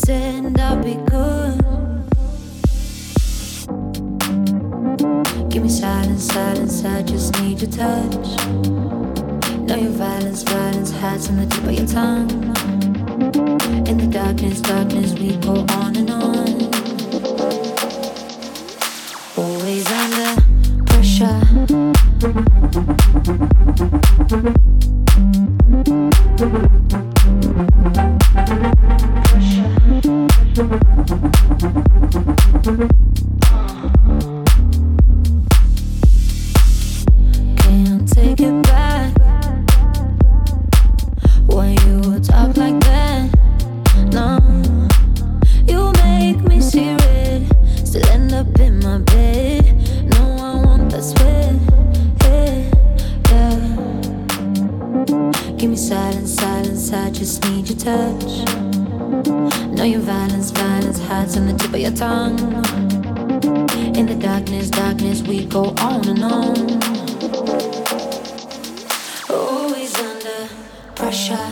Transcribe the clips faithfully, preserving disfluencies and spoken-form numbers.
pretend I'll be good. Give me silence, silence, I just need your touch. Know your violence, violence hides on the tip of your tongue. In the darkness, darkness, we go on and on. Always under pressure. Can't take it back when you talk like that. No, you make me see red. Still end up in my bed. No, I want that sweat. Yeah, yeah. Give me silence, silence, I just need your touch. Know your violence, violence hides on the tip of your tongue. In the darkness, darkness, we go on and on. Always under pressure.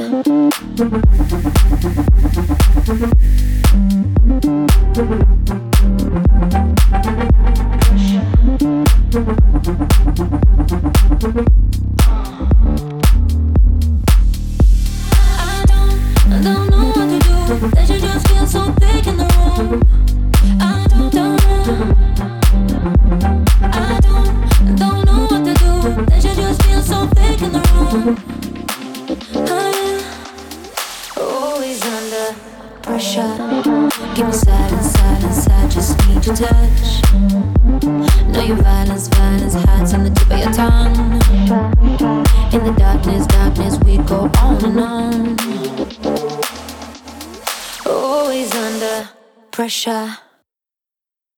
I don't, I don't know what to do. That you just feel so thick in the room. I don't, don't know. I don't, don't know what to do. That you just feel so thick in the room. I am always under pressure. Give me silence, silence, I just need your touch. Know your violence, violence hides on the tip of your tongue. In the darkness, darkness, we go on and on. Always under pressure.